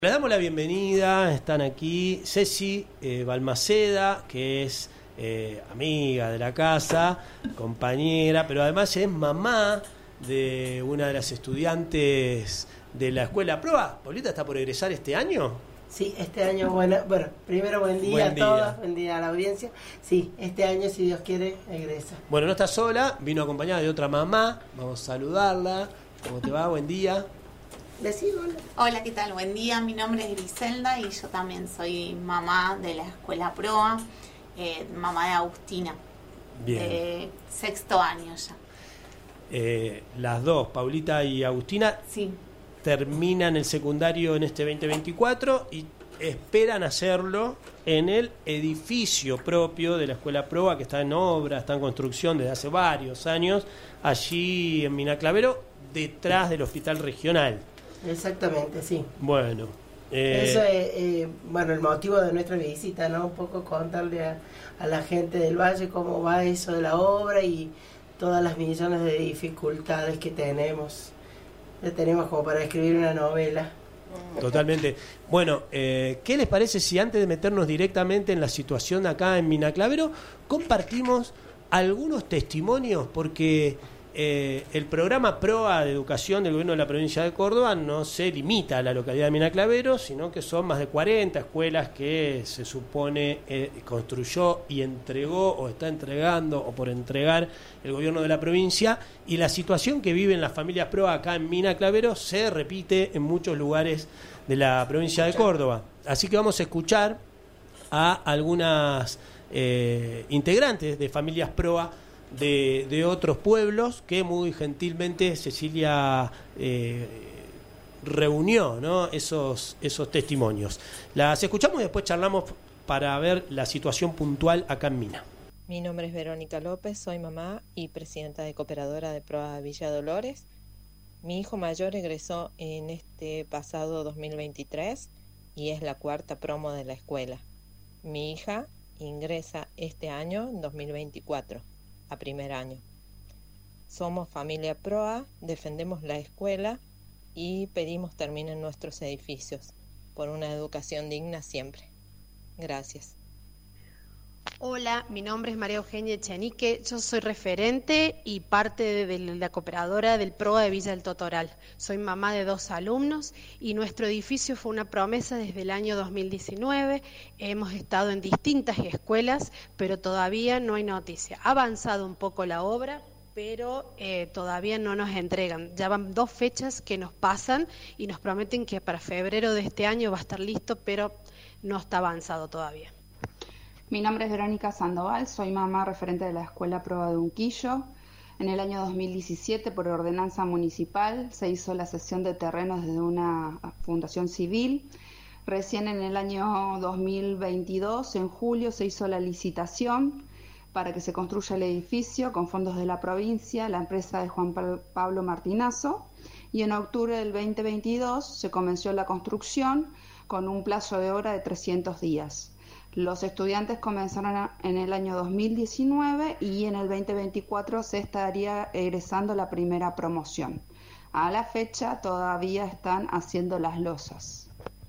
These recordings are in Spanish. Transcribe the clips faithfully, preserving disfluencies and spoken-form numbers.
Le damos la bienvenida, están aquí Ceci eh, Balmaceda, que es eh, amiga de la casa, compañera, pero además es mamá de una de las estudiantes de la escuela Proa. ¿Paulita está por egresar este año? Sí, este año, bueno, bueno primero buen día buen a día. todas, buen día a la audiencia. Sí, este año, si Dios quiere, egresa. Bueno, no está sola, vino acompañada de otra mamá, vamos a saludarla. ¿Cómo te va? Buen día. Decí, hola. Hola, ¿qué tal? Buen día, mi nombre es Griselda y yo también soy mamá de la escuela Proa, eh, mamá de Agustina, Bien. de sexto año ya. Eh, las dos, Paulita y Agustina, Sí. terminan el secundario en este veinte veinticuatro y esperan hacerlo en el edificio propio de la escuela Proa, que está en obra, está en construcción desde hace varios años, allí en Minaclavero, detrás del hospital regional. Exactamente, sí. Bueno, eh, Eso es, eh, bueno, el motivo de nuestra visita, ¿no? Un poco contarle a, a la gente del Valle cómo va eso de la obra y todas las millones de dificultades que tenemos. Ya tenemos como para escribir una novela. totalmente. Bueno, eh, ¿qué les parece si antes de meternos directamente en la situación acá en Minaclavero, compartimos algunos testimonios? Porque eh, el programa PROA de educación del gobierno de la provincia de Córdoba no se limita a la localidad de Minaclavero, sino que son más de cuarenta escuelas que se supone eh, construyó y entregó o está entregando o por entregar el gobierno de la provincia, y la situación que viven las familias PROA acá en Minaclavero se repite en muchos lugares de la provincia de Córdoba. Así que vamos a escuchar a algunas eh, integrantes de familias PROA de, de otros pueblos que muy gentilmente Cecilia eh, reunió, ¿no? esos, esos testimonios. Las escuchamos y después charlamos para ver la situación puntual acá en Mina. Mi nombre es Verónica López, soy mamá y presidenta de Cooperadora de Proa Villa Dolores. Mi hijo mayor egresó en este pasado dos mil veintitrés y es la cuarta promo de la escuela. Mi hija ingresa este año, dos mil veinticuatro, a primer año. Somos familia Proa, defendemos la escuela y pedimos terminen nuestros edificios por una educación digna siempre. Gracias. Hola, mi nombre es María Eugenia Echenique, yo soy referente y parte de, de la cooperadora del PROA de Villa del Totoral. Soy mamá de dos alumnos y nuestro edificio fue una promesa desde el año dos mil diecinueve. Hemos estado en distintas escuelas, pero todavía no hay noticia. Ha avanzado un poco la obra, pero eh, todavía no nos entregan. Ya van dos fechas que nos pasan y nos prometen que para febrero de este año va a estar listo, pero no está avanzado todavía. Mi nombre es Verónica Sandoval, soy mamá referente de la Escuela Proa de Unquillo. En el año dos mil diecisiete, por ordenanza municipal, se hizo la cesión de terrenos desde una fundación civil. Recién en el año dos mil veintidós, en julio, se hizo la licitación para que se construya el edificio con fondos de la provincia, la empresa de Juan Pablo Martinazo. Y en octubre del veinte veintidós se comenzó la construcción con un plazo de obra de trescientos días. Los estudiantes comenzaron en el año dos mil diecinueve y en el veinte veinticuatro se estaría egresando la primera promoción. A la fecha todavía están haciendo las losas.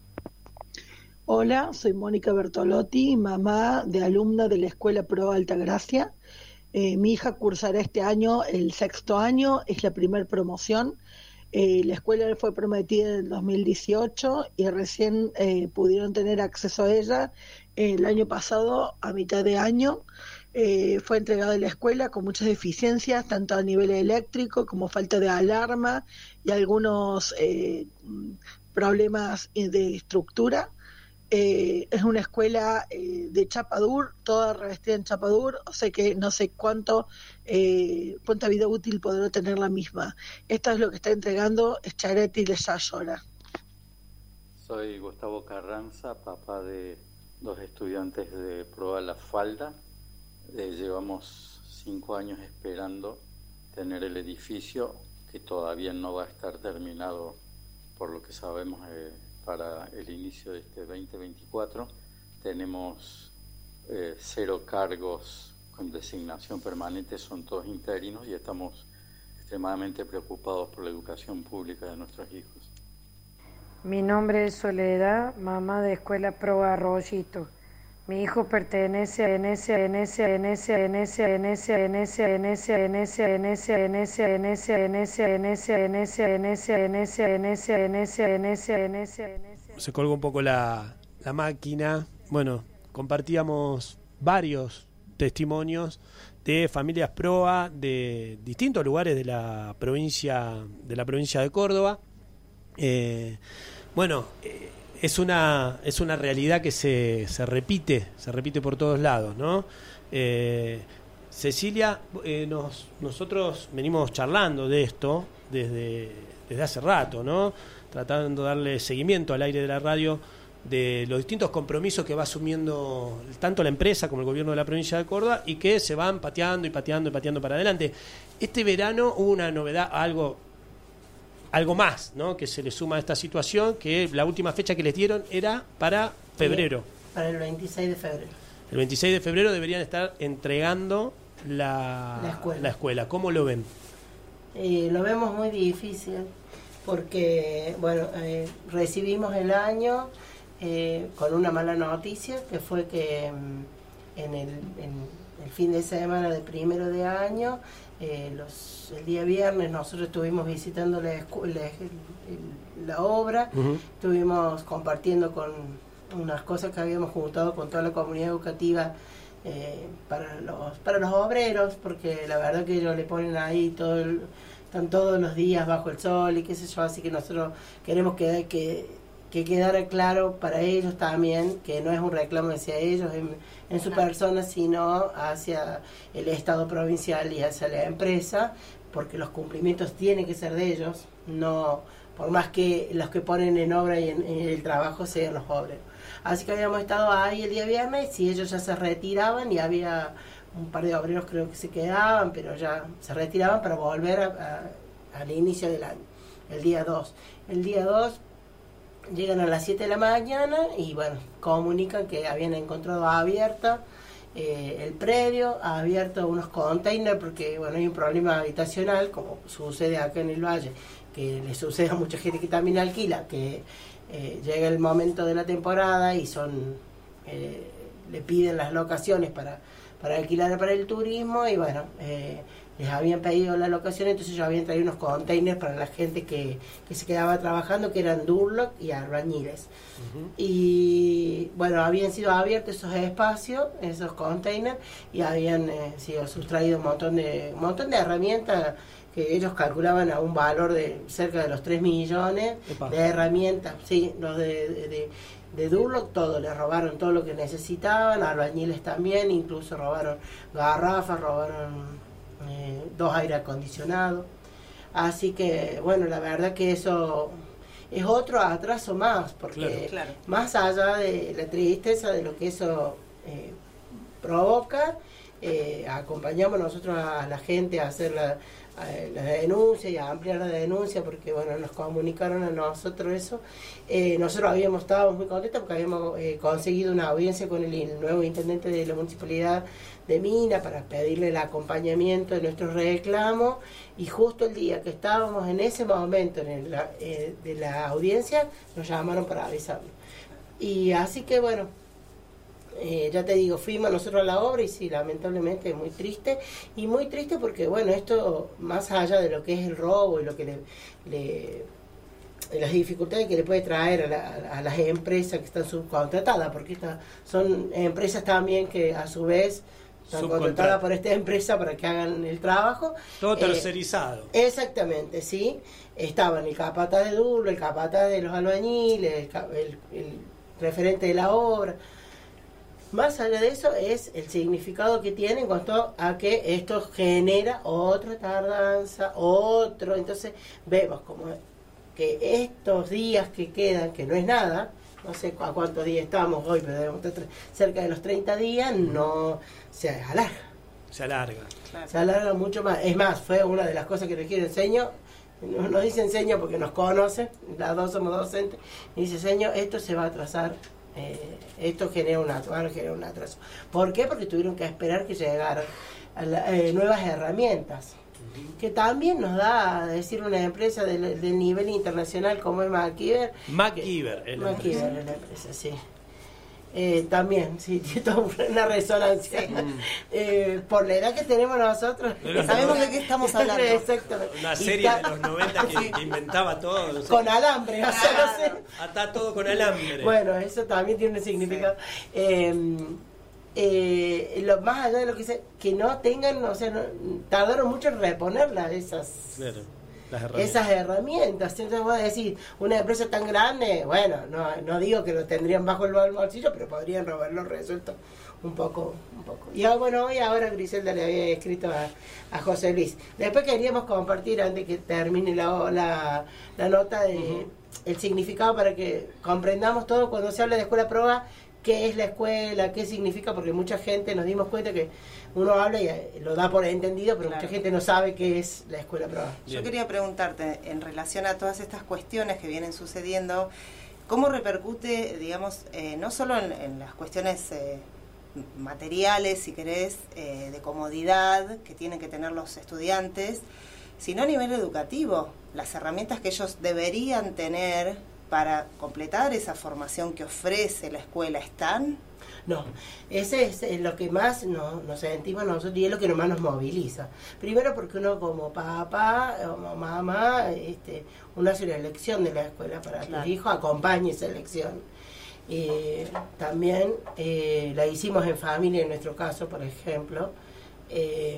Hola, soy Mónica Bertolotti, mamá de alumna de la Escuela Proa Altagracia. Eh, mi hija cursará este año el sexto año, es la primera promoción. Eh, la escuela fue prometida en el dos mil dieciocho y recién eh, pudieron tener acceso a ella el año pasado, a mitad de año. Eh, fue entregada a la escuela con muchas deficiencias, tanto a nivel eléctrico como falta de alarma y algunos eh, problemas de estructura. Eh, es una escuela eh, de chapadur, toda revestida en chapadur, o sea que no sé cuánto eh, cuánta vida útil podrá tener la misma. Esto es lo que está entregando Charetti de Yayora. Soy Gustavo Carranza, papá de dos estudiantes de Proa La Falda. Eh, llevamos cinco años esperando tener el edificio, que todavía no va a estar terminado, por lo que sabemos, eh, para el inicio de este veinte veinticuatro. Tenemos eh, cero cargos con designación permanente, son todos interinos y estamos extremadamente preocupados por la educación pública de nuestros hijos. Mi nombre es Soledad, mamá de Escuela Pro Arroyito. Mi hijo pertenece a N S, N S, N S, N S, N S, N S, N S, N S, N S, N S, N S, N S, N S, N S, N S, N S, N S, N S, N S, N S. Se colgó un poco la, la máquina. Bueno, compartíamos varios testimonios de familias proa de distintos lugares de la provincia de la provincia de Córdoba. Eh, bueno, eh, es una es una realidad que se, se repite, se repite por todos lados, ¿no? Eh, Cecilia, eh, nos, nosotros venimos charlando de esto desde, desde hace rato, ¿no? Tratando de darle seguimiento al aire de la radio de los distintos compromisos que va asumiendo tanto la empresa como el gobierno de la provincia de Córdoba y que se van pateando y pateando y pateando para adelante. Este verano hubo una novedad, algo algo más, ¿no?, que se le suma a esta situación, que la última fecha que les dieron era para febrero. Sí, para el veintiséis de febrero. El veintiséis de febrero deberían estar entregando la, la, escuela. la escuela. ¿Cómo lo ven? Eh, lo vemos muy difícil porque, bueno, eh, recibimos el año eh, con una mala noticia, que fue que en el, en el fin de semana de primero de año, eh, los, el día viernes nosotros estuvimos visitando la, escuela, la, la obra, uh-huh. Estuvimos compartiendo con unas cosas que habíamos juntado con toda la comunidad educativa eh, para los para los obreros, porque la verdad que ellos le ponen ahí todo el, están todos los días bajo el sol y qué sé yo, así que nosotros queremos que, que, que quedara claro para ellos también que no es un reclamo hacia ellos en, en su persona, sino hacia el Estado provincial y hacia la empresa, porque los cumplimientos tienen que ser de ellos, no por más que los que ponen en obra y en, en el trabajo sean los obreros. Así que habíamos estado ahí el día viernes y ellos ya se retiraban y había un par de obreros creo que se quedaban, pero ya se retiraban para volver a, a, al inicio del año, el día dos. El día dos llegan a las siete de la mañana y bueno, comunican que habían encontrado abierta eh, el predio, ha abierto unos containers porque bueno, hay un problema habitacional, como sucede acá en el Valle, que le sucede a mucha gente que también alquila, que eh, llega el momento de la temporada y son eh, le piden las locaciones para, para alquilar para el turismo y bueno, eh, les habían pedido la locación, entonces ellos habían traído unos containers para la gente que, que se quedaba trabajando, que eran Durlock y albañiles. Uh-huh. Y bueno, habían sido abiertos esos espacios, esos containers, y habían eh, sido sustraído un montón de, un montón de herramientas que ellos calculaban a un valor de cerca de los tres millones Epa. De herramientas, sí, los de, de, de, de Durlock, todo, les robaron todo lo que necesitaban, albañiles también, incluso robaron garrafas, robaron eh, dos aire acondicionados, así que bueno, la verdad que eso es otro atraso más, porque claro, claro. Más allá de la tristeza de lo que eso eh, provoca, eh, acompañamos nosotros a la gente a hacer la la denuncia y a ampliar la denuncia porque bueno, nos comunicaron a nosotros eso. Eh, nosotros habíamos estado muy contentos porque habíamos eh, conseguido una audiencia con el, el nuevo intendente de la municipalidad de Mina para pedirle el acompañamiento de nuestros reclamos, y justo el día que estábamos en ese momento en el, eh, de la audiencia nos llamaron para avisarnos, y así que bueno, Eh, ya te digo, fuimos nosotros a la obra y sí, lamentablemente es muy triste, y muy triste porque bueno, esto más allá de lo que es el robo y lo que le, le las dificultades que le puede traer a, la, a las empresas que están subcontratadas, porque estas son empresas también que a su vez están contratadas por esta empresa para que hagan el trabajo. Todo tercerizado. Eh, exactamente, sí. Estaban el capataz de Durlock, el capataz de los albañiles, el, el, el referente de la obra. Más allá de eso es el significado que tiene en cuanto a que esto genera otra tardanza, otro, entonces vemos como que estos días que quedan, que no es nada, no sé a cuántos días estamos hoy, pero debemos estar cerca de los treinta días, no se alarga. Se alarga. Claro. Se alarga mucho más. Es más, fue una de las cosas que requiere el señor. Nos dice enseño porque nos conoce, las dos somos docentes, y dice señor, esto se va a atrasar. Eh, esto genera un atraso, genera un atraso. ¿Por qué? Porque tuvieron que esperar que llegaran a la, eh, nuevas herramientas. que también nos da, a decir, una empresa del, del nivel internacional como es MacGyver. MacGyver, es la MacGyver es la empresa, sí. Eh, también, sí, tiene toda una resonancia. Sí. Eh, por la edad que tenemos nosotros, pero sabemos de qué estamos hablando. Exactamente. Una serie de los noventa que, que inventaba todo. No sé. Con alambre, o sea, no sé. Atá todo con alambre. Bueno, eso también tiene un significado. Sí. Eh, eh, lo más allá de lo que dice, que no tengan, o sea, no, tardaron mucho en reponerlas esas. Claro. Herramientas. Esas herramientas. Entonces voy a decir, una empresa tan grande, bueno, no, no digo que lo tendrían bajo el bolsillo, pero podrían haberlo resuelto un poco, un poco. Y ah, bueno, hoy ahora Griselda le había escrito a, a José Luis. Después queríamos compartir, antes que termine la, la, la nota, de uh-huh. el significado para que comprendamos todo cuando se habla de escuela prueba, qué es la escuela, qué significa, porque mucha gente nos dimos cuenta que uno habla y lo da por entendido, pero claro. mucha gente no sabe qué es la escuela prueba. Yo quería preguntarte, en relación a todas estas cuestiones que vienen sucediendo, ¿cómo repercute, digamos, eh, no solo en, en las cuestiones eh, materiales, si querés, eh, de comodidad que tienen que tener los estudiantes, sino a nivel educativo, las herramientas que ellos deberían tener para completar esa formación que ofrece la escuela, ¿están? No, ese es lo que más nos, nos sentimos nosotros y es lo que más nos moviliza. Primero porque uno como papá o mamá, este, uno hace una elección de la escuela para que claro. el hijo acompañe esa elección. Eh, también eh, la hicimos en familia, en nuestro caso, por ejemplo, eh,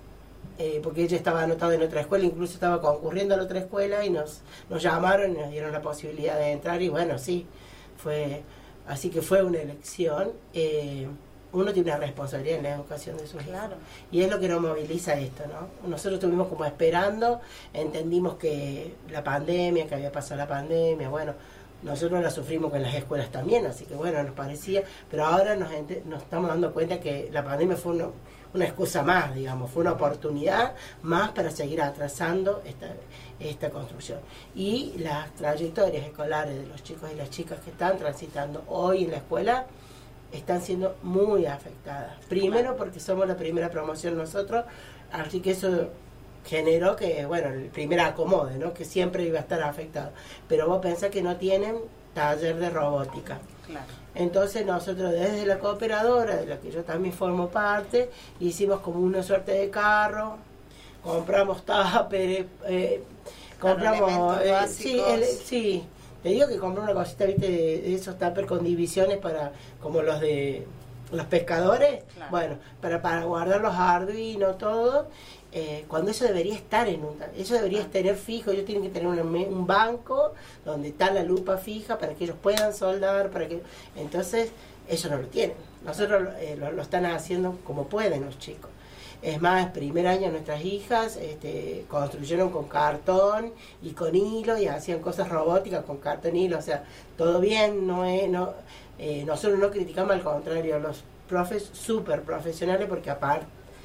eh, porque ella estaba anotada en otra escuela, incluso estaba concurriendo a la otra escuela y nos, nos llamaron y nos dieron la posibilidad de entrar y bueno, sí, fue... Así que fue una elección. Eh, uno tiene una responsabilidad en la educación de sus claro. hijos. Y es lo que nos moviliza esto, ¿no? Nosotros estuvimos como esperando, entendimos que la pandemia, que había pasado la pandemia, bueno, nosotros la sufrimos con las escuelas también, así que bueno, nos parecía, pero ahora nos, nos estamos dando cuenta que la pandemia fue una, una excusa más, digamos, fue una oportunidad más para seguir atrasando esta, esta construcción. Y las trayectorias escolares de los chicos y las chicas que están transitando hoy en la escuela están siendo muy afectadas. Primero porque somos la primera promoción nosotros, así que eso generó que, bueno, el primer acomode, ¿no? Que siempre iba a estar afectado. Pero vos pensás que no tienen taller de robótica. Claro. Entonces nosotros desde la cooperadora, de la que yo también formo parte, hicimos como una suerte de carro, compramos tupper, eh, compramos... Eh, sí, el, sí, te digo que compré una cosita, viste, de, de esos tupper con divisiones para, como los de los pescadores, claro. bueno, para, para guardar los Arduino, todo... Eh, cuando eso debería estar en un eso debería estar fijo. Ellos tienen que tener un, un banco donde está la lupa fija para que ellos puedan soldar, para que entonces ellos no lo tienen. Nosotros eh, lo, lo están haciendo como pueden los chicos. Es más, primer año nuestras hijas este, construyeron con cartón y con hilo y hacían cosas robóticas con cartón y hilo, o sea, todo bien, no es, no, eh, nosotros no criticamos, al contrario, los profes súper profesionales, porque aparte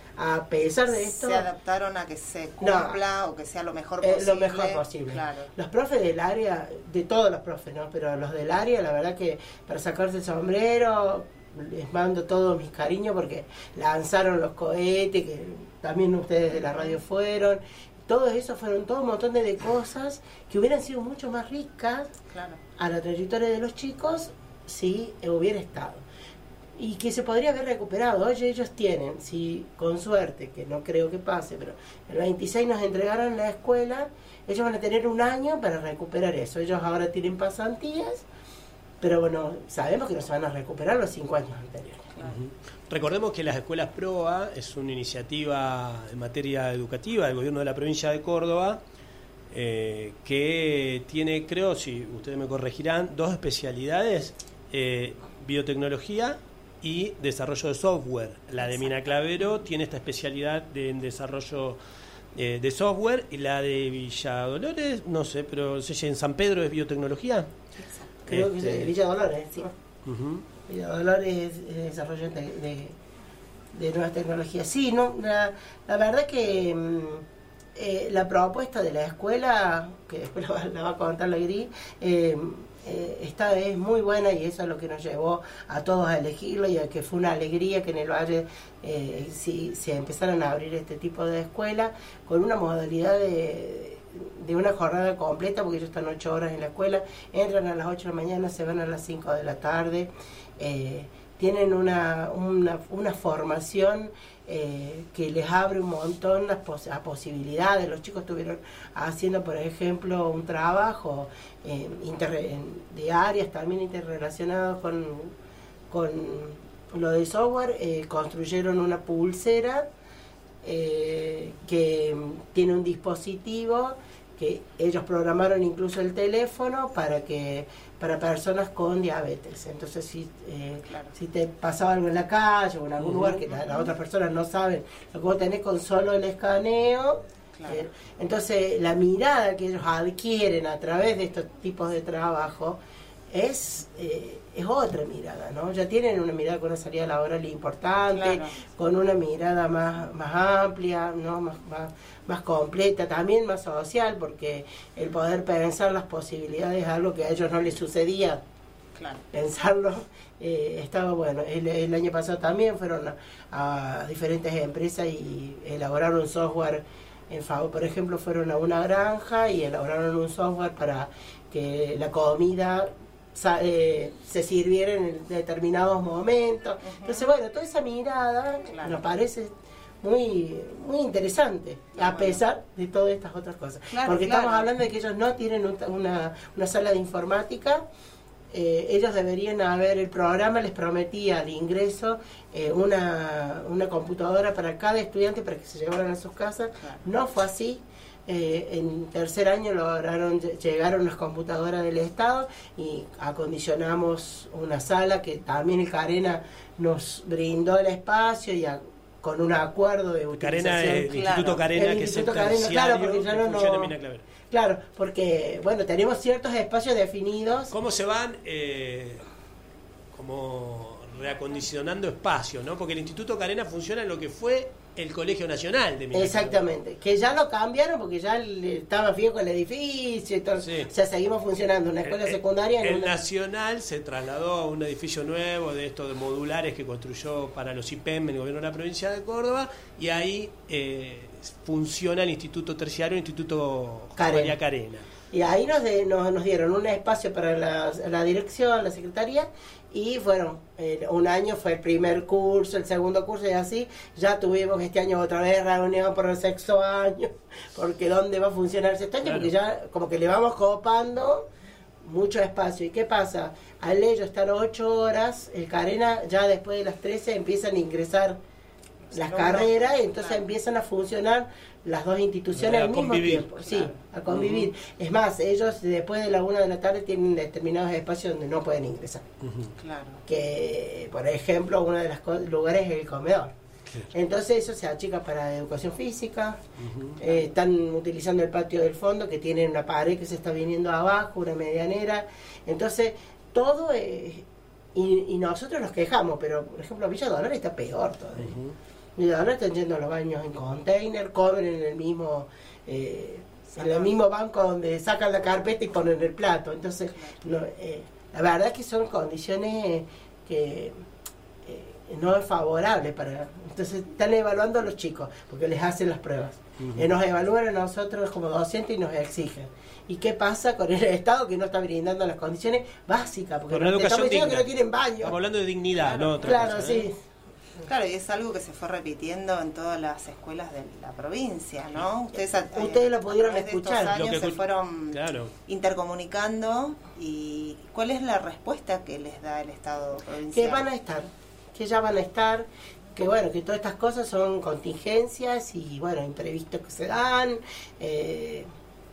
a pesar de esto se adaptaron a que se cumpla no, o que sea lo mejor posible. Eh, lo mejor posible. Claro. Los profes del área, de todos los profes, ¿no? Pero los del área, la verdad que para sacarse el sombrero, les mando todos mis cariños porque lanzaron los cohetes, que también ustedes de la radio fueron. Todo eso fueron todo un montón de, de cosas que hubieran sido mucho más ricas claro. a la trayectoria de los chicos si hubiera estado. Y que se podría haber recuperado. Oye, ellos tienen, si con suerte, que no creo que pase, pero el veintiséis nos entregaron la escuela, ellos van a tener un año para recuperar eso. Ellos ahora tienen pasantías, pero bueno, sabemos que no se van a recuperar los cinco años anteriores. Uh-huh. Recordemos que las escuelas PROA es una iniciativa en materia educativa del gobierno de la provincia de Córdoba, eh, que tiene, creo, si ustedes me corregirán, dos especialidades, eh, biotecnología y desarrollo de software. La de Mina Clavero tiene esta especialidad de, en desarrollo eh, de software, y la de Villa Dolores, no sé, pero en San Pedro es biotecnología. Exacto. Creo este... que es Villa Dolores, sí. Uh-huh. Villa Dolores es, es desarrollo de, de, de nuevas tecnologías. Sí, no, la, la verdad que eh, la propuesta de la escuela, que después la va, la va a contar la Gris, eh, eh, esta es muy buena y eso es lo que nos llevó a todos a elegirlo y a que fue una alegría que en el Valle eh, sí, se empezaron a abrir este tipo de escuela con una modalidad de, de una jornada completa, porque ellos están ocho horas en la escuela, entran a las ocho de la mañana, se van a las cinco de la tarde, eh, tienen una, una, una formación Eh, que les abre un montón las pos a posibilidades. Los chicos estuvieron haciendo, por ejemplo, un trabajo eh, de áreas también interrelacionados con, con lo de software, eh, construyeron una pulsera eh, que tiene un dispositivo que ellos programaron incluso el teléfono para que para personas con diabetes. Entonces si eh, claro. si te pasaba algo en la calle o en algún uh-huh, lugar que las la otras personas no saben lo que vos tenés con solo el escaneo, claro. eh, entonces la mirada que ellos adquieren a través de estos tipos de trabajo es eh, es otra mirada, ¿no? Ya tienen una mirada con una salida laboral importante, claro. con una mirada más más amplia, ¿no? Más, más más completa, también más social, porque el poder pensar las posibilidades es algo que a ellos no les sucedía. Claro. Pensarlo eh, estaba bueno. El, el año pasado también fueron a, a diferentes empresas y elaboraron software en favor. Por ejemplo, fueron a una granja y elaboraron un software para que la comida Eh, se sirviera en determinados momentos. Uh-huh. Entonces, bueno, toda esa mirada claro. nos parece muy muy interesante, claro, a pesar bueno. de todas estas otras cosas. Claro, porque claro. estamos hablando de que ellos no tienen una, una sala de informática. Eh, ellos deberían haber, el programa les prometía al ingreso eh, una, una computadora para cada estudiante para que se llevaran a sus casas. Claro. No fue así. Eh, en tercer año lograron llegaron las computadoras del Estado y acondicionamos una sala que también el Carena nos brindó el espacio y a, con un acuerdo de utilización. Carena, el claro, Instituto Carena, el que Instituto es el Carena, claro, porque ya no, no claro, porque bueno, tenemos ciertos espacios definidos. ¿Cómo se van eh, como reacondicionando espacios, ¿no? Porque el Instituto Carena funciona en lo que fue el Colegio Nacional de Minas. Exactamente, que ya lo cambiaron porque ya estaba viejo el edificio, entonces, sí. o sea, seguimos funcionando una escuela el, secundaria. En el una... Nacional se trasladó a un edificio nuevo de estos de modulares que construyó para los I P E M el gobierno de la provincia de Córdoba, y ahí eh, funciona el Instituto Terciario, el Instituto Carena. María Carena. Y ahí nos, de, nos, nos dieron un espacio para la, la dirección, la secretaría, y fueron, eh, un año fue el primer curso, el segundo curso y así, ya tuvimos este año otra vez reunión por el sexto año, porque ¿dónde va a funcionar el sexto año? Claro. Porque ya como que le vamos copando mucho espacio. ¿Y qué pasa? Al ellos estar ocho horas, el Carena ya después de las trece empiezan a ingresar las no, carreras, no, entonces claro. empiezan a funcionar las dos instituciones al mismo convivir, tiempo, sí, claro. a convivir. Uh-huh. Es más, ellos después de la una de la tarde tienen determinados espacios donde no pueden ingresar. Uh-huh. Claro. Que, por ejemplo, uno de los lugares es el comedor. Claro. Entonces eso se achica para educación física. Uh-huh. eh, están utilizando el patio del fondo, que tiene una pared que se está viniendo abajo, una medianera. Entonces, todo es... Y, y nosotros nos quejamos, pero, por ejemplo, Villa Dolores está peor todavía. Uh-huh. Y ahora están yendo a los baños en container, comen en el mismo eh, en el mismo banco donde sacan la carpeta y ponen el plato. Entonces, no, eh, la verdad es que son condiciones que eh, no es favorable para... Entonces están evaluando a los chicos, porque les hacen las pruebas. Uh-huh. Eh, nos evalúan a nosotros como docentes y nos exigen. ¿Y qué pasa con el Estado que no está brindando las condiciones básicas? Porque no estamos diciendo que no tienen baño. Estamos hablando de dignidad, claro, ¿no? Otra claro, cosa, sí. ¿eh? Claro, y es algo que se fue repitiendo en todas las escuelas de la provincia, ¿no? Ustedes, eh, Ustedes lo pudieron a escuchar. De estos años que se escuch... fueron claro. intercomunicando. ¿Y cuál es la respuesta que les da el Estado provincial? Que van a estar, que ya van a estar, que bueno, que todas estas cosas son contingencias y bueno, imprevistos que se dan. Eh,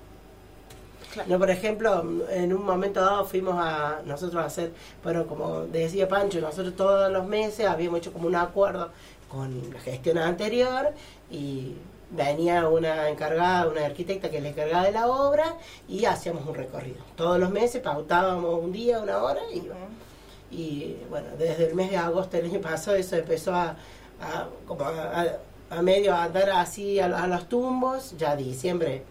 Claro. No, por ejemplo, en un momento dado fuimos a nosotros a hacer, bueno, como decía Pancho, nosotros todos los meses habíamos hecho como un acuerdo con la gestión anterior y venía una encargada, una arquitecta que es la encargada de la obra y hacíamos un recorrido. Todos los meses pautábamos un día, una hora y, uh-huh. y bueno, desde el mes de agosto del año pasado eso empezó a, a, como a, a, a medio a andar así a, a los tumbos, ya diciembre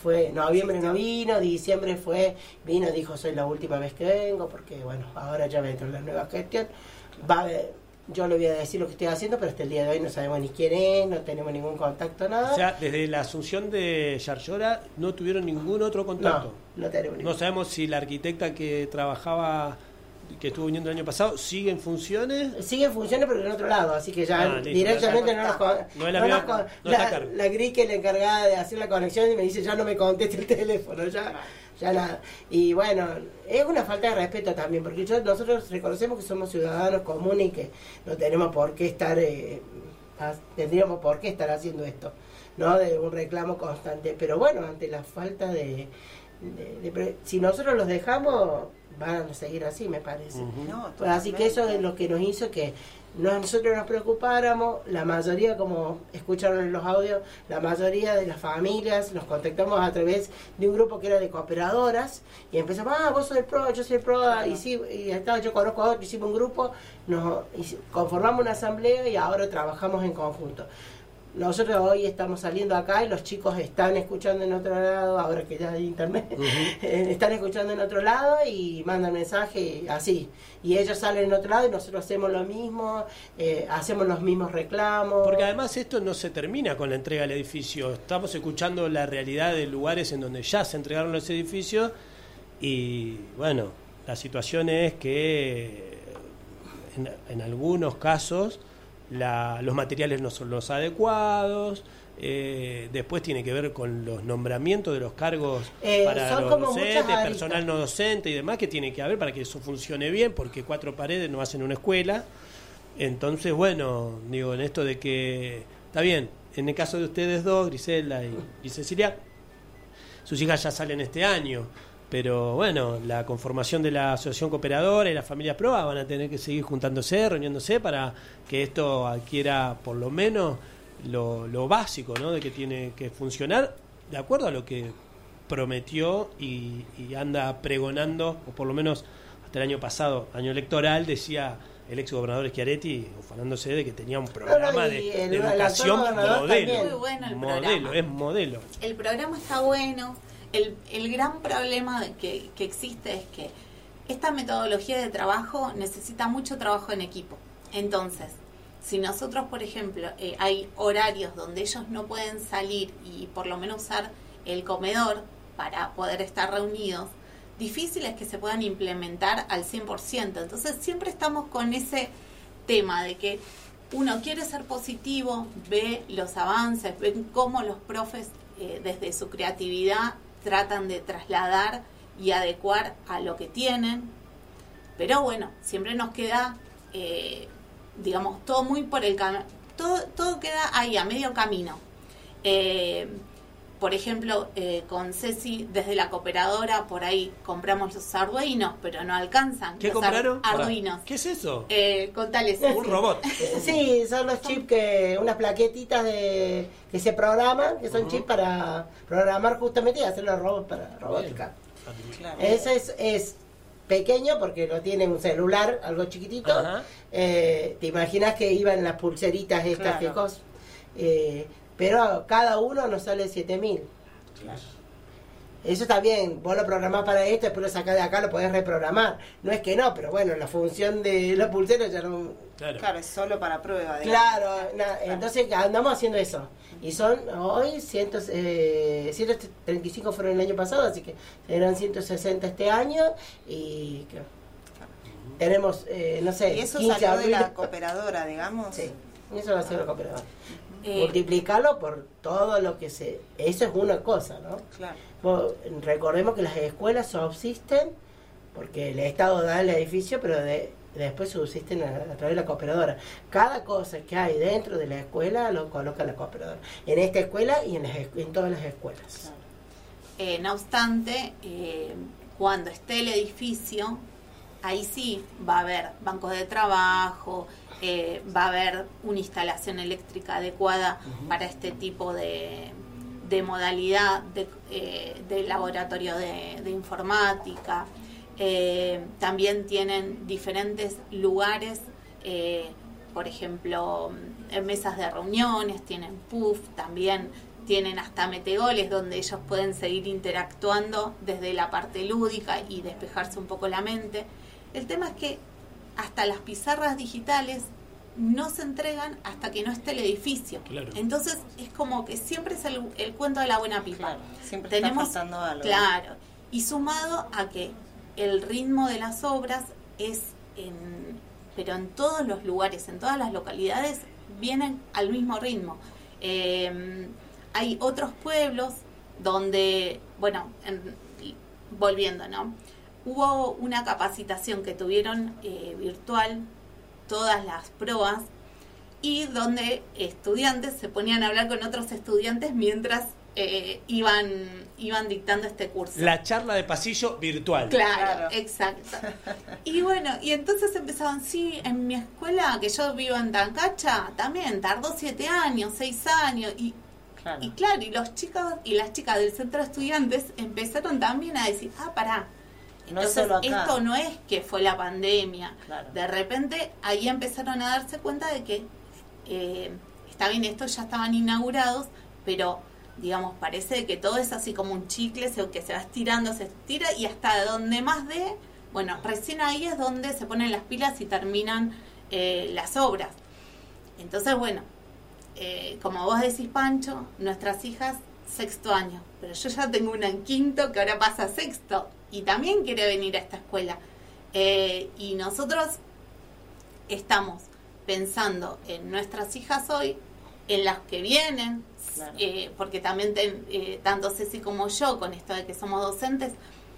fue noviembre no vino, diciembre fue, vino, dijo soy la última vez que vengo, porque bueno, ahora ya me entró la nueva gestión, va a ver, yo le voy a decir lo que estoy haciendo, pero hasta el día de hoy no sabemos ni quién es, no tenemos ningún contacto, nada. O sea, desde la asunción de Yarlora no tuvieron ningún otro contacto. No, no tenemos ningún. No sabemos si la arquitecta que trabajaba, que estuvo viniendo el año pasado, sigue en funciones. Sigue en funciones, pero en otro lado, así que ya Ah, listo, directamente no no nos con, no es la no misma- nos con- no está a la, cargo. la Gri, que es la encargada de hacer la conexión, y me dice ya no me conteste el teléfono, ya, ya nada. Y bueno, es una falta de respeto también, porque yo, nosotros reconocemos que somos ciudadanos comunes y que no tenemos por qué estar, eh, ha- tendríamos por qué estar haciendo esto, ¿no? De un reclamo constante. Pero bueno, ante la falta de, de- de pre- si nosotros los dejamos, van a seguir así, me parece. Ujú. No, Pues así que eso es lo que nos hizo que no- nosotros nos preocupáramos. La mayoría, como escucharon en los audios, la mayoría de las familias nos contactamos a través de un grupo que era de cooperadoras y empezamos, ah, vos sos el PRO, yo soy el PRO, y sí, y estaba, yo conozco a otro, hicimos un grupo, nos hici- conformamos una asamblea y ahora trabajamos en conjunto. Nosotros hoy estamos saliendo acá y los chicos están escuchando en otro lado, ahora que ya hay internet, Ujú. están escuchando en otro lado y mandan mensaje así. Y ellos salen en otro lado y nosotros hacemos lo mismo, eh, hacemos los mismos reclamos. Porque además esto no se termina con la entrega del edificio. Estamos escuchando la realidad de lugares en donde ya se entregaron los edificios y bueno, la situación es que en, en algunos casos la, los materiales no son los adecuados. Eh, después tiene que ver con los nombramientos de los cargos Eh, para son los como muchas docentes, aristas. personal no docente y demás que tiene que haber para que eso funcione bien, porque cuatro paredes no hacen una escuela. Entonces, bueno, digo, en esto de que está bien, en el caso de ustedes dos, Griselda y, y Cecilia, sus hijas ya salen este año, pero bueno, la conformación de la asociación cooperadora y las familias PROA van a tener que seguir juntándose, reuniéndose para que esto adquiera por lo menos lo, lo básico, ¿no? De que tiene que funcionar de acuerdo a lo que prometió y, y anda pregonando, o por lo menos hasta el año pasado, año electoral, decía el ex gobernador Schiaretti, ufanándose de que tenía un programa No, no, y de, el- de el educación actual gobernador modelo. también. Muy bueno el modelo, programa. es modelo. El programa está bueno. El, el gran problema que, que existe es que esta metodología de trabajo necesita mucho trabajo en equipo. Entonces, si nosotros, por ejemplo, eh, hay horarios donde ellos no pueden salir y por lo menos usar el comedor para poder estar reunidos, difícil es que se puedan implementar al cien por ciento. Entonces, siempre estamos con ese tema de que uno quiere ser positivo, ve los avances, ve cómo los profes eh, desde su creatividad tratan de trasladar y adecuar a lo que tienen, pero bueno, siempre nos queda, eh, digamos, todo muy por el camino, todo, todo queda ahí, a medio camino. Eh, por ejemplo, eh, con Ceci, desde la cooperadora, por ahí compramos los arduinos, pero no alcanzan. ¿Qué los compraron? ar- Arduinos. ¿Qué es eso? Eh, contales. Un robot. Sí, son los chips que, unas plaquetitas de que se programan, que son Ujú. chips para programar justamente y hacer los robots para robótica. Claro. Ese es, es pequeño porque lo tiene un celular, algo chiquitito. Ajá. Eh, te imaginas que iban las pulseritas estas Claro. que cosas. Eh, pero cada uno nos sale siete mil. Eso está bien, vos lo programás para esto, después lo sacás de acá, lo podés reprogramar. No es que no, pero bueno, la función de la pulsera ya no... Claro. Claro, es solo para prueba. digamos. Claro, na- entonces andamos haciendo eso. Y son hoy ciento, eh, ciento treinta y cinco fueron el año pasado, así que serán ciento sesenta este año. Y que- tenemos, eh, no sé, Y eso quince salió de abril. la cooperadora, digamos. Sí, eso va a ser lo cooperador. Eh, Multiplicarlo por todo lo que se... Eso es una cosa, ¿no? Claro. Vos, recordemos que las escuelas subsisten porque el Estado da el edificio, pero de, después subsisten a, a través de la cooperadora. Cada cosa que hay dentro de la escuela lo coloca la cooperadora. En esta escuela y en, las, escu- en todas las escuelas. Eh, no obstante, eh, cuando esté el edificio, ahí sí va a haber bancos de trabajo, eh, va a haber una instalación eléctrica adecuada para este tipo de, de modalidad de, eh, de laboratorio de, de informática. Eh, también tienen diferentes lugares, eh, por ejemplo, en mesas de reuniones, tienen puff, también tienen hasta metegoles donde ellos pueden seguir interactuando desde la parte lúdica y despejarse un poco la mente. El tema es que hasta las pizarras digitales no se entregan hasta que no esté el edificio. Claro. Entonces es como que siempre es el, el cuento de la buena pipa. Claro, siempre Tenemos, está faltando algo. Claro, y sumado a que el ritmo de las obras es, en, pero en todos los lugares, en todas las localidades, vienen al mismo ritmo. Eh, hay otros pueblos donde, bueno, en, volviendo, ¿no? Hubo una capacitación que tuvieron eh, virtual, todas las pruebas, y donde estudiantes se ponían a hablar con otros estudiantes mientras eh, iban iban dictando este curso. La charla de pasillo virtual. Claro, Claro. exacto. Y bueno, y entonces empezaban, sí, en mi escuela, que yo vivo en Tancacha, también tardó siete años, seis años, y Claro. y claro, y los chicos y las chicas del centro de estudiantes empezaron también a decir, ah, pará, No es entonces solo acá. esto no es que fue la pandemia. Claro. De repente ahí empezaron a darse cuenta de que eh, está bien, estos ya estaban inaugurados, pero digamos, parece que todo es así como un chicle, se, que se va estirando, se estira, y hasta donde más dé, bueno, recién ahí es donde se ponen las pilas y terminan eh, las obras. Entonces, bueno, eh, como vos decís, Pancho, nuestras hijas, sexto año, pero yo ya tengo una en quinto que ahora pasa a sexto y también quiere venir a esta escuela. Eh, y nosotros estamos pensando en nuestras hijas hoy, en las que vienen, claro. eh, porque también ten, eh, tanto Ceci como yo, con esto de que somos docentes,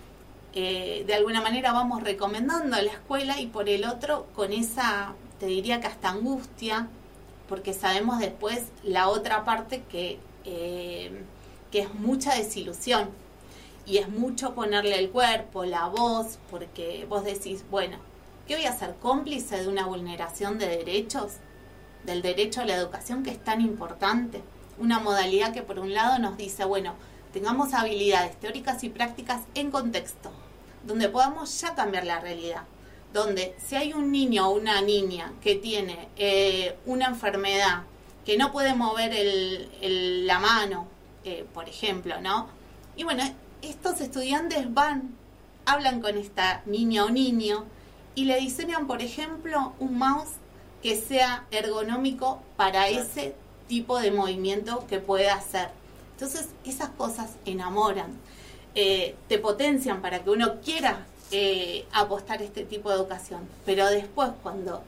eh, de alguna manera vamos recomendando la escuela, y por el otro con esa, te diría que hasta angustia, porque sabemos después la otra parte que, eh, que es mucha desilusión, y es mucho ponerle el cuerpo, la voz, porque vos decís, bueno, ¿qué voy a ser cómplice de una vulneración de derechos? Del derecho a la educación, que es tan importante. Una modalidad que por un lado nos dice, bueno, tengamos habilidades teóricas y prácticas en contexto, donde podamos ya cambiar la realidad. Donde si hay un niño o una niña que tiene eh, una enfermedad, que no puede mover el, el, la mano, eh, por ejemplo, ¿no? Y bueno, estos estudiantes van, hablan con esta niña o niño y le diseñan, por ejemplo, un mouse que sea ergonómico para ese tipo de movimiento que pueda hacer. Entonces, esas cosas enamoran, eh, te potencian para que uno quiera eh, apostar a este tipo de educación. Pero después, cuando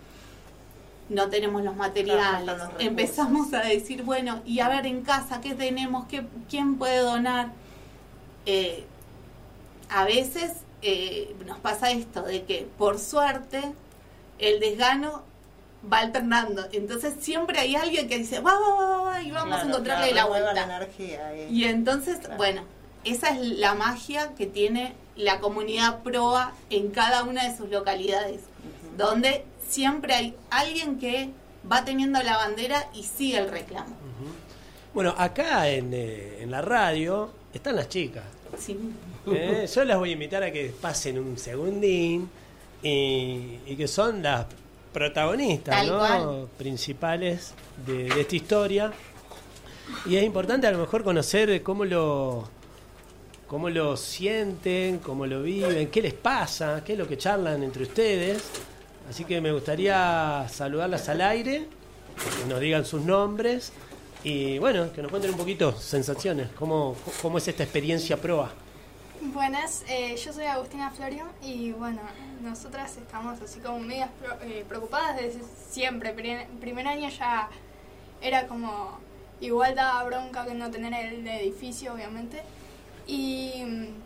no tenemos los materiales, los empezamos a decir, bueno, y a ver en casa, ¿qué tenemos? ¿Qué, ¿Quién puede donar? Eh, a veces eh, nos pasa esto, de que por suerte el desgano va alternando, entonces siempre hay alguien que dice va, va, va, va y vamos claro, a encontrarle claro, la vuelta la energía ahí. Y entonces claro. Bueno, esa es la magia que tiene la comunidad PROA en cada una de sus localidades, uh-huh. Donde siempre hay alguien que va teniendo la bandera y sigue el reclamo. Uh-huh. Bueno, acá en, eh, en la radio están las chicas, sí. eh, yo las voy a invitar a que pasen un segundín y, y que son las protagonistas, tal, ¿no? Cual. Principales de, de esta historia, y es importante a lo mejor conocer cómo lo cómo lo sienten, cómo lo viven, qué les pasa, qué es lo que charlan entre ustedes. Así que me gustaría saludarlas al aire, que nos digan sus nombres y bueno, que nos cuenten un poquito sensaciones, cómo, cómo es esta experiencia PROA. Buenas, eh, yo soy Agustina Florio y bueno, nosotras estamos así como medias eh, preocupadas desde siempre. Primer, primer año ya era como, igual daba bronca que no tener el edificio, obviamente. Y,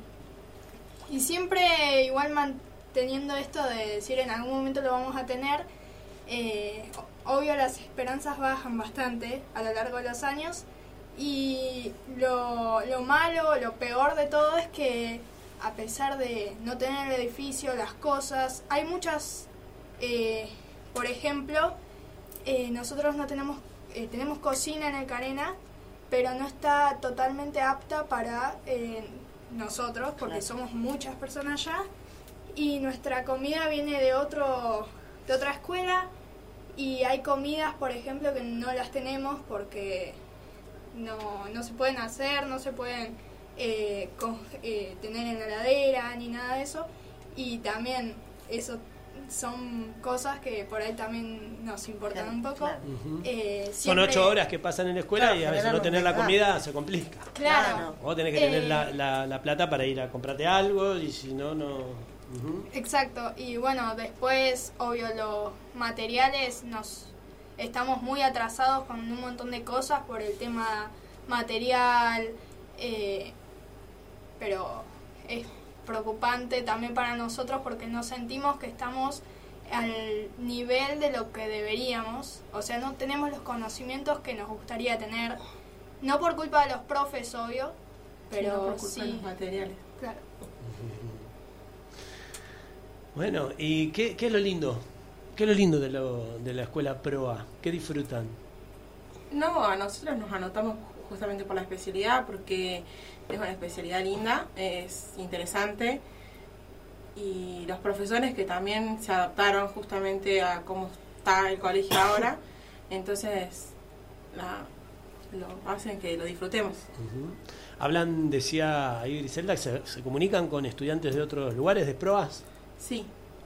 y siempre igual manteniendo esto de decir en algún momento lo vamos a tener. Eh, obvio las esperanzas bajan bastante a lo largo de los años. Y lo, lo malo, lo peor de todo es que a pesar de no tener el edificio, las cosas, hay muchas, eh, por ejemplo, eh, nosotros no tenemos, eh, tenemos cocina en el Carena, pero no está totalmente apta para eh, nosotros, porque somos muchas personas ya, y nuestra comida viene de otro, de otra escuela, y hay comidas, por ejemplo, que no las tenemos porque no, no se pueden hacer, no se pueden eh, con, eh, tener en la heladera ni nada de eso. Y también eso son cosas que por ahí también nos importan claro, un poco. Claro. Uh-huh. eh, siempre... Son ocho horas que pasan en la escuela claro, y a veces no tener la comida se complica. Claro. Vos tenés que tener eh... la, la, la plata para ir a comprarte algo y si no, no... Uh-huh. Exacto. Y bueno, después, obvio, los materiales nos... Estamos muy atrasados con un montón de cosas por el tema material, eh, pero es preocupante también para nosotros porque no sentimos que estamos al nivel de lo que deberíamos, o sea, no tenemos los conocimientos que nos gustaría tener, no por culpa de los profes, obvio, pero sí, no por culpa sí, de los materiales. Claro. Bueno, ¿y qué, qué es lo lindo? ¿Qué es lo lindo de, lo, de la escuela PROA? ¿Qué disfrutan? No, a nosotros nos anotamos justamente por la especialidad, porque es una especialidad linda, es interesante, y los profesores que también se adaptaron justamente a cómo está el colegio ahora, entonces la, lo hacen que lo disfrutemos. Uh-huh. Hablan, decía ahí Griselda, que se, se comunican con estudiantes de otros lugares, de PROAS. Sí.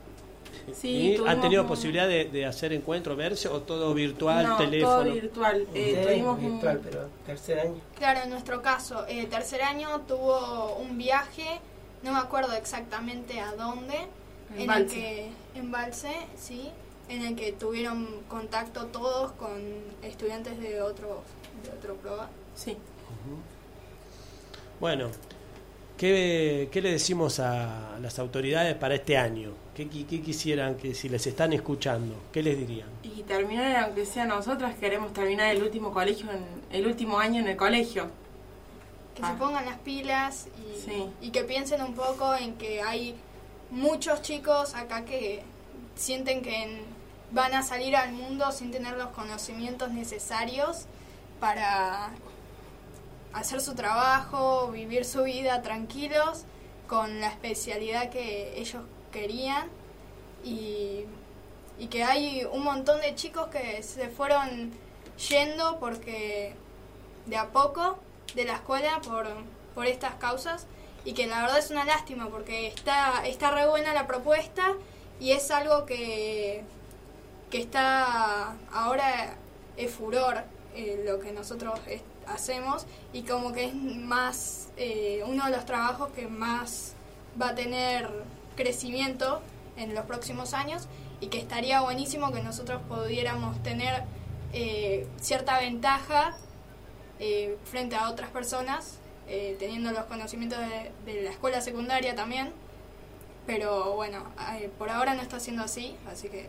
Sí, ¿han tenido un... posibilidad de, de hacer encuentros, verse o todo virtual, no, teléfono? todo virtual. Eh, sí, tuvimos virtual, un... pero tercer año. Claro, en nuestro caso, eh, tercer año tuvo un viaje, no me acuerdo exactamente a dónde, en, en el que Embalse, sí, en el que tuvieron contacto todos con estudiantes de otro de otro PROA. Sí. Uh-huh. Bueno, ¿qué, ¿qué le decimos a las autoridades para este año? ¿Qué, qué, ¿Qué quisieran que si les están escuchando? ¿Qué les dirían? Y terminar, aunque sea nosotras, queremos terminar el último colegio, en, el último año en el colegio. Que ah. se pongan las pilas y, sí. y que piensen un poco en que hay muchos chicos acá que sienten que en, van a salir al mundo sin tener los conocimientos necesarios para hacer su trabajo, vivir su vida tranquilos, con la especialidad que ellos querían, y, y que hay un montón de chicos que se fueron yendo porque de a poco de la escuela por, por estas causas, y que la verdad es una lástima porque está, está re buena la propuesta y es algo que, que está ahora es furor eh, lo que nosotros es, hacemos, y como que es más eh, uno de los trabajos que más va a tener crecimiento en los próximos años, y que estaría buenísimo que nosotros pudiéramos tener eh, cierta ventaja eh, frente a otras personas, eh, teniendo los conocimientos de, de la escuela secundaria también, pero bueno, eh, por ahora no está siendo así, así que...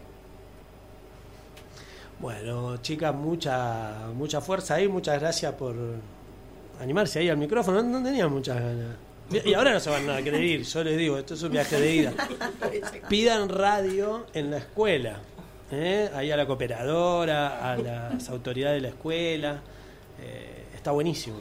Bueno, chicas, mucha mucha fuerza ahí, muchas gracias por animarse ahí al micrófono, no, no tenía muchas ganas. Y ahora no se van a querer ir, yo les digo, esto es un viaje de ida. Pidan radio en la escuela, ¿eh? Ahí a la cooperadora, a las autoridades de la escuela, eh, está buenísimo.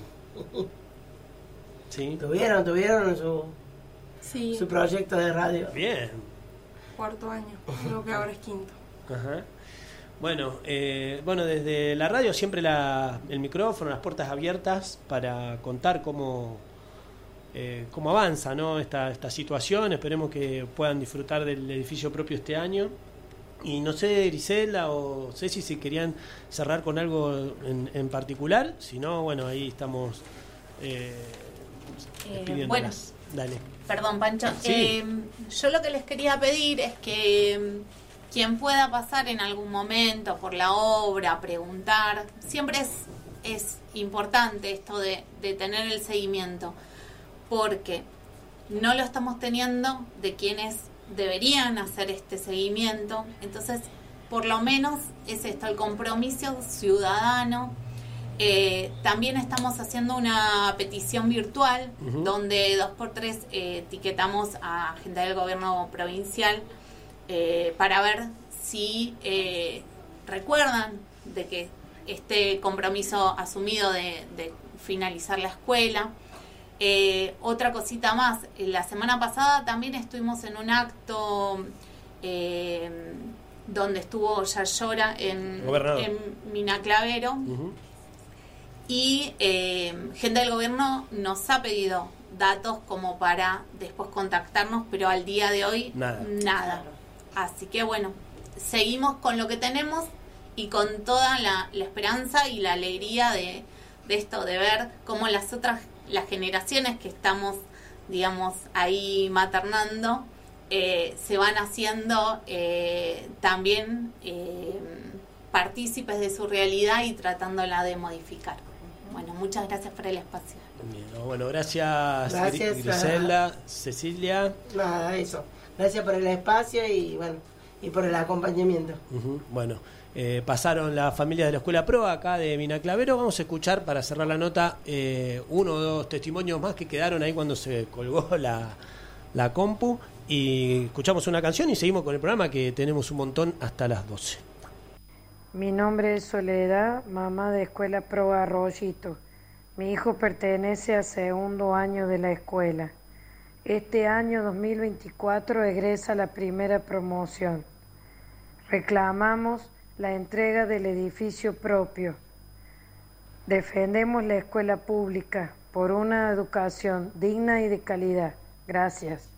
¿Sí? ¿Tuvieron, tuvieron su, sí. su proyecto de radio? Bien. Cuarto año, creo que ahora es quinto. Ajá. Bueno, eh, bueno, desde la radio siempre la, el micrófono, las puertas abiertas para contar cómo... Eh, cómo avanza, ¿no? esta, esta situación. Esperemos que puedan disfrutar del edificio propio este año. Y no sé, Griselda o Ceci, si querían cerrar con algo en, en particular. Si no, bueno, ahí estamos eh, eh, bueno, dale. Perdón, Pancho. Sí. Eh, yo lo que les quería pedir es que quien pueda pasar en algún momento por la obra, preguntar, siempre es, es importante esto de, de tener el seguimiento, porque no lo estamos teniendo de quienes deberían hacer este seguimiento. Entonces, por lo menos es esto, el compromiso ciudadano. Eh, también estamos haciendo una petición virtual, uh-huh. donde dos por tres eh, etiquetamos a gente del gobierno provincial eh, para ver si eh, recuerdan de que este compromiso asumido de, de finalizar la escuela. Eh, otra cosita más, la semana pasada también estuvimos en un acto eh, donde estuvo Yayora en, en Mina Clavero, uh-huh. y eh, gente del gobierno nos ha pedido datos como para después contactarnos, pero al día de hoy nada. nada. Así que bueno, seguimos con lo que tenemos y con toda la, la esperanza y la alegría de, de esto, de ver cómo las otras, las generaciones que estamos, digamos, ahí maternando, eh, se van haciendo eh, también eh, partícipes de su realidad y tratándola de modificar. Bueno, muchas gracias por el espacio. Bien, no, bueno, gracias, Gracias, Griselda, nada. Cecilia. Nada, eso. Gracias por el espacio y bueno, y por el acompañamiento. Uh-huh. Bueno, eh, pasaron las familias de la Escuela Pro acá de Vinaclavero. Vamos a escuchar, para cerrar la nota, eh, uno o dos testimonios más que quedaron ahí cuando se colgó la, la compu. Y escuchamos una canción y seguimos con el programa, que tenemos un montón hasta las doce. Mi nombre es Soledad, mamá de Escuela Pro Arroyito. Mi hijo pertenece al segundo año de la escuela. Este año dos mil veinticuatro egresa la primera promoción. Reclamamos la entrega del edificio propio. Defendemos la escuela pública por una educación digna y de calidad. Gracias.